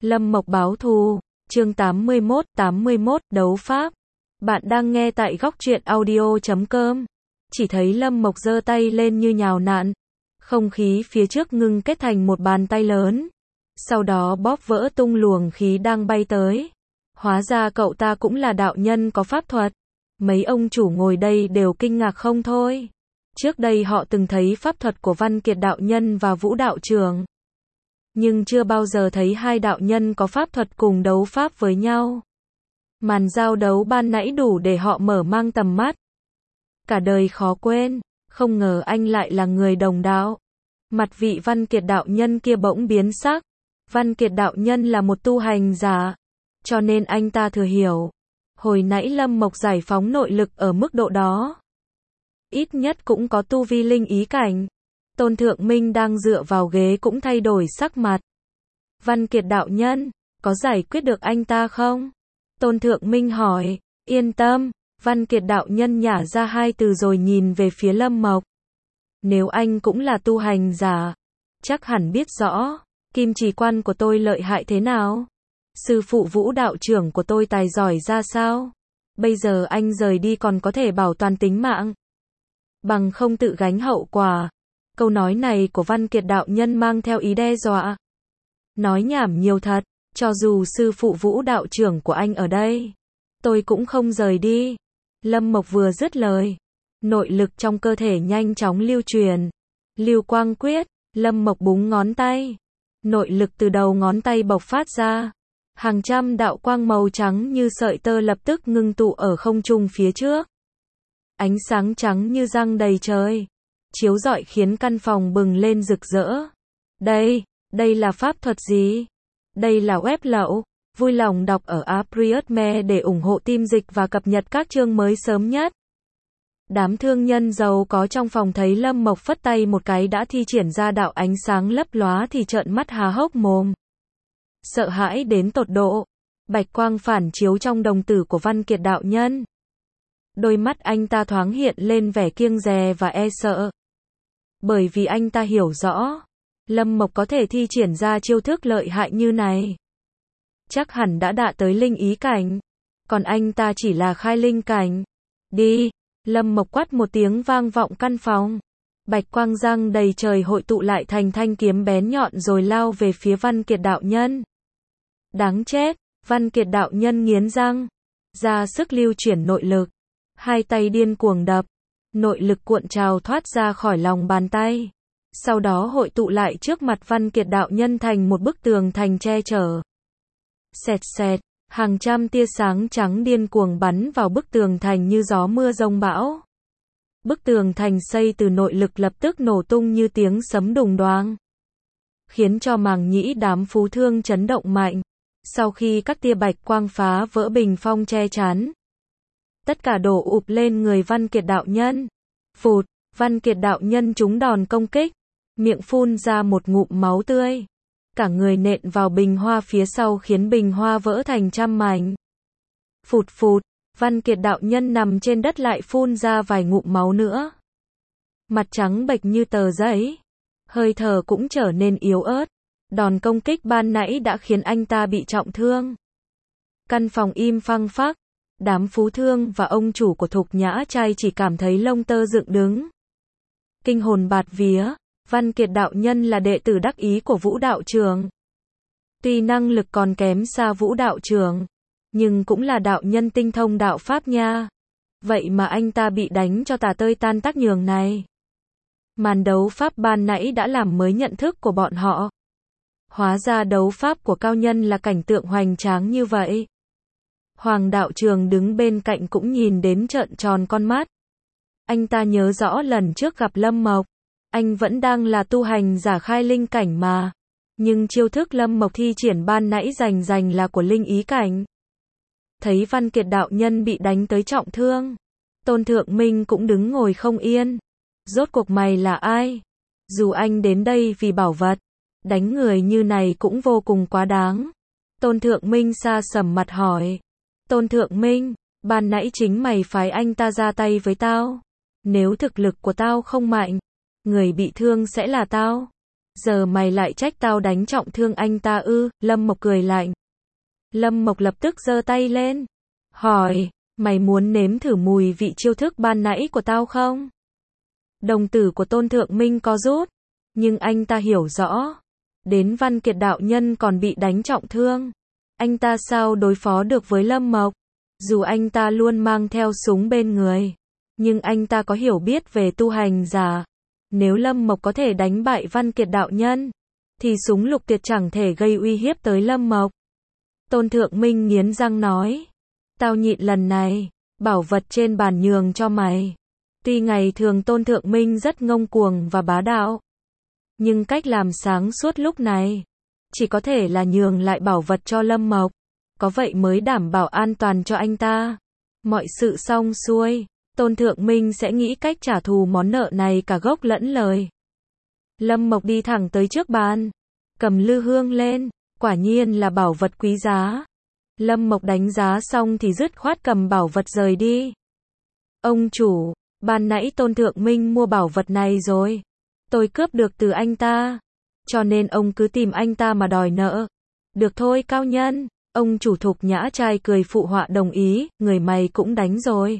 Lâm Mộc báo thù, chương 81 đấu pháp. Bạn đang nghe tại góc truyện audio.com. Chỉ thấy Lâm Mộc giơ tay lên như nhào nặn. Không khí phía trước ngưng kết thành một bàn tay lớn. Sau đó bóp vỡ tung luồng khí đang bay tới. Hóa ra cậu ta cũng là đạo nhân có pháp thuật. Mấy ông chủ ngồi đây đều kinh ngạc không thôi. Trước đây họ từng thấy pháp thuật của Văn Kiệt đạo nhân và Vũ đạo trưởng. Nhưng chưa bao giờ thấy hai đạo nhân có pháp thuật cùng đấu pháp với nhau. Màn giao đấu ban nãy đủ để họ mở mang tầm mắt. Cả đời khó quên, không ngờ anh lại là người đồng đạo. Mặt vị Văn Kiệt đạo nhân kia bỗng biến sắc. Văn Kiệt đạo nhân là một tu hành giả, cho nên anh ta thừa hiểu. Hồi nãy Lâm Mộc giải phóng nội lực ở mức độ đó. Ít nhất cũng có tu vi linh ý cảnh. Tôn Thượng Minh đang dựa vào ghế cũng thay đổi sắc mặt. Văn Kiệt đạo nhân, có giải quyết được anh ta không? Tôn Thượng Minh hỏi. Yên tâm, Văn Kiệt đạo nhân nhả ra hai từ rồi nhìn về phía Lâm Mộc. Nếu anh cũng là tu hành giả, chắc hẳn biết rõ, kim chỉ quan của tôi lợi hại thế nào? Sư phụ Vũ đạo trưởng của tôi tài giỏi ra sao? Bây giờ anh rời đi còn có thể bảo toàn tính mạng, bằng không tự gánh hậu quả. Câu nói này của Văn Kiệt đạo nhân mang theo ý đe dọa. Nói nhảm nhiều thật, cho dù sư phụ Vũ đạo trưởng của anh ở đây, tôi cũng không rời đi. Lâm Mộc vừa dứt lời, nội lực trong cơ thể nhanh chóng lưu truyền. Lưu quang quyết, Lâm Mộc búng ngón tay. Nội lực từ đầu ngón tay bộc phát ra. Hàng trăm đạo quang màu trắng như sợi tơ lập tức ngưng tụ ở không trung phía trước. Ánh sáng trắng như răng đầy trời, chiếu rọi khiến căn phòng bừng lên rực rỡ. Đây là pháp thuật gì? Đây là web lậu. Vui lòng đọc ở Apriotme để ủng hộ team dịch và cập nhật các chương mới sớm nhất. Đám thương nhân giàu có trong phòng thấy Lâm Mộc phất tay một cái đã thi triển ra đạo ánh sáng lấp lóa thì trợn mắt há hốc mồm. Sợ hãi đến tột độ. Bạch quang phản chiếu trong đồng tử của Văn Kiệt đạo nhân. Đôi mắt anh ta thoáng hiện lên vẻ kiêng dè và e sợ. Bởi vì anh ta hiểu rõ, Lâm Mộc có thể thi triển ra chiêu thức lợi hại như này, chắc hẳn đã đạt tới linh ý cảnh. Còn anh ta chỉ là khai linh cảnh. Đi! Lâm Mộc quát một tiếng vang vọng căn phòng. Bạch quang răng đầy trời hội tụ lại thành thanh kiếm bén nhọn rồi lao về phía Văn Kiệt đạo nhân. Đáng chết! Văn Kiệt đạo nhân nghiến răng, ra sức lưu chuyển nội lực. Hai tay điên cuồng đập, nội lực cuộn trào thoát ra khỏi lòng bàn tay. Sau đó hội tụ lại trước mặt Văn Kiệt đạo nhân thành một bức tường thành che chở. Xẹt xẹt, hàng trăm tia sáng trắng điên cuồng bắn vào bức tường thành như gió mưa giông bão. Bức tường thành xây từ nội lực lập tức nổ tung như tiếng sấm đùng đoang, khiến cho màng nhĩ đám phú thương chấn động mạnh. Sau khi các tia bạch quang phá vỡ bình phong che chắn, tất cả đổ ụp lên người Văn Kiệt đạo nhân. Phụt, Văn Kiệt đạo nhân trúng đòn công kích, miệng phun ra một ngụm máu tươi. Cả người nện vào bình hoa phía sau khiến bình hoa vỡ thành trăm mảnh. Phụt phụt, Văn Kiệt đạo nhân nằm trên đất lại phun ra vài ngụm máu nữa. Mặt trắng bệch như tờ giấy, hơi thở cũng trở nên yếu ớt. Đòn công kích ban nãy đã khiến anh ta bị trọng thương. Căn phòng im phăng phắc. Đám phú thương và ông chủ của Thục Nhã Trai chỉ cảm thấy lông tơ dựng đứng. Kinh hồn bạt vía, Văn Kiệt đạo nhân là đệ tử đắc ý của Vũ đạo trưởng. Tuy năng lực còn kém xa Vũ đạo trưởng, nhưng cũng là đạo nhân tinh thông đạo pháp nha. Vậy mà anh ta bị đánh cho tả tơi tan tác nhường này. Màn đấu pháp ban nãy đã làm mới nhận thức của bọn họ. Hóa ra đấu pháp của cao nhân là cảnh tượng hoành tráng như vậy. Hoàng đạo trường đứng bên cạnh cũng nhìn đến trợn tròn con mắt. Anh ta nhớ rõ lần trước gặp Lâm Mộc, anh vẫn đang là tu hành giả khai linh cảnh mà. Nhưng chiêu thức Lâm Mộc thi triển ban nãy rành là của linh ý cảnh. Thấy Văn Kiệt đạo nhân bị đánh tới trọng thương, Tôn Thượng Minh cũng đứng ngồi không yên. Rốt cuộc mày là ai? Dù anh đến đây vì bảo vật, đánh người như này cũng vô cùng quá đáng. Tôn Thượng Minh xa sầm mặt hỏi. Tôn Thượng Minh, ban nãy chính mày phái anh ta ra tay với tao. Nếu thực lực của tao không mạnh, người bị thương sẽ là tao. Giờ mày lại trách tao đánh trọng thương anh ta ư? Lâm Mộc cười lạnh. Lâm Mộc lập tức giơ tay lên. Hỏi, mày muốn nếm thử mùi vị chiêu thức ban nãy của tao không? Đồng tử của Tôn Thượng Minh co rút. Nhưng anh ta hiểu rõ. Đến Văn Kiệt đạo nhân còn bị đánh trọng thương. Anh ta sao đối phó được với Lâm Mộc? Dù anh ta luôn mang theo súng bên người. Nhưng anh ta có hiểu biết về tu hành giả. Nếu Lâm Mộc có thể đánh bại Văn Kiệt đạo nhân, thì súng lục tuyệt chẳng thể gây uy hiếp tới Lâm Mộc. Tôn Thượng Minh nghiến răng nói. Tao nhịn lần này, bảo vật trên bàn nhường cho mày. Tuy ngày thường Tôn Thượng Minh rất ngông cuồng và bá đạo, nhưng cách làm sáng suốt lúc này, chỉ có thể là nhường lại bảo vật cho Lâm Mộc. Có vậy mới đảm bảo an toàn cho anh ta. Mọi sự xong xuôi, Tôn Thượng Minh sẽ nghĩ cách trả thù món nợ này cả gốc lẫn lời. Lâm Mộc đi thẳng tới trước bàn, cầm lư hương lên, quả nhiên là bảo vật quý giá. Lâm Mộc đánh giá xong thì dứt khoát cầm bảo vật rời đi. Ông chủ, ban nãy Tôn Thượng Minh mua bảo vật này rồi. Tôi cướp được từ anh ta. Cho nên ông cứ tìm anh ta mà đòi nợ. Được thôi cao nhân. Ông chủ Thục Nhã trai cười phụ họa đồng ý. Người mày cũng đánh rồi.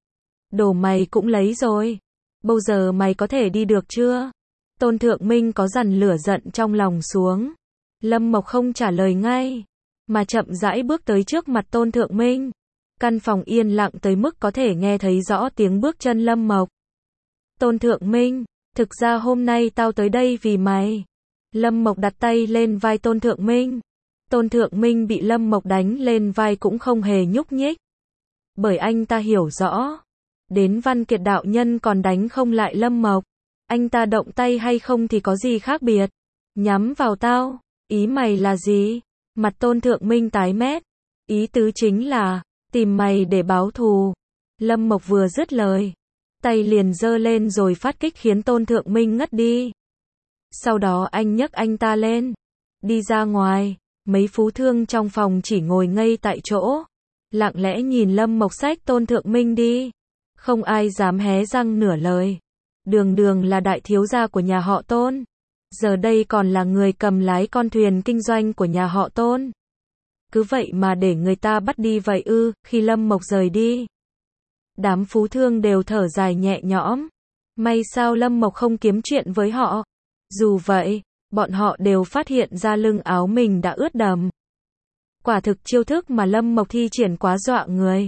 Đồ mày cũng lấy rồi. Bây giờ mày có thể đi được chưa? Tôn Thượng Minh có dằn lửa giận trong lòng xuống. Lâm Mộc không trả lời ngay, mà chậm rãi bước tới trước mặt Tôn Thượng Minh. Căn phòng yên lặng tới mức có thể nghe thấy rõ tiếng bước chân Lâm Mộc. Tôn Thượng Minh, thực ra hôm nay tao tới đây vì mày. Lâm Mộc đặt tay lên vai Tôn Thượng Minh. Tôn Thượng Minh bị Lâm Mộc đánh lên vai cũng không hề nhúc nhích. Bởi anh ta hiểu rõ, đến Văn Kiệt đạo nhân còn đánh không lại Lâm Mộc. Anh ta động tay hay không thì có gì khác biệt. Nhắm vào tao, ý mày là gì? Mặt Tôn Thượng Minh tái mét. Ý tứ chính là, tìm mày để báo thù. Lâm Mộc vừa dứt lời, tay liền giơ lên rồi phát kích khiến Tôn Thượng Minh ngất đi. Sau đó anh nhấc anh ta lên, đi ra ngoài. Mấy phú thương trong phòng chỉ ngồi ngây tại chỗ, lặng lẽ nhìn Lâm Mộc xách Tôn Thượng Minh đi. Không ai dám hé răng nửa lời. Đường Đường là đại thiếu gia của nhà họ Tôn, giờ đây còn là người cầm lái con thuyền kinh doanh của nhà họ Tôn. Cứ vậy mà để người ta bắt đi vậy ư? Khi Lâm Mộc rời đi, đám phú thương đều thở dài nhẹ nhõm. May sao Lâm Mộc không kiếm chuyện với họ. Dù vậy, bọn họ đều phát hiện ra lưng áo mình đã ướt đẫm. Quả thực chiêu thức mà Lâm Mộc thi triển quá dọa người.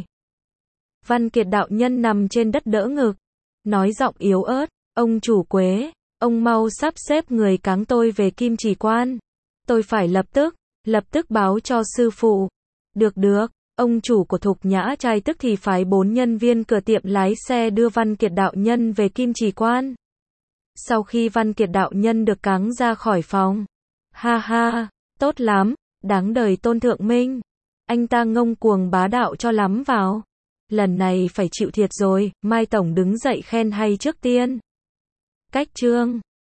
Văn Kiệt đạo nhân nằm trên đất đỡ ngực, nói giọng yếu ớt, ông chủ Quế, ông mau sắp xếp người cáng tôi về Kim Chỉ Quan. Tôi phải lập tức báo cho sư phụ. Được, ông chủ của Thục Nhã trai tức thì phái 4 nhân viên cửa tiệm lái xe đưa Văn Kiệt đạo nhân về Kim Chỉ Quan. Sau khi Văn Kiệt đạo nhân được cáng ra khỏi phòng, ha ha, tốt lắm, đáng đời Tôn Thượng Minh. Anh ta ngông cuồng bá đạo cho lắm vào. Lần này phải chịu thiệt rồi. Mai Tổng đứng dậy khen hay trước tiên. Cách chương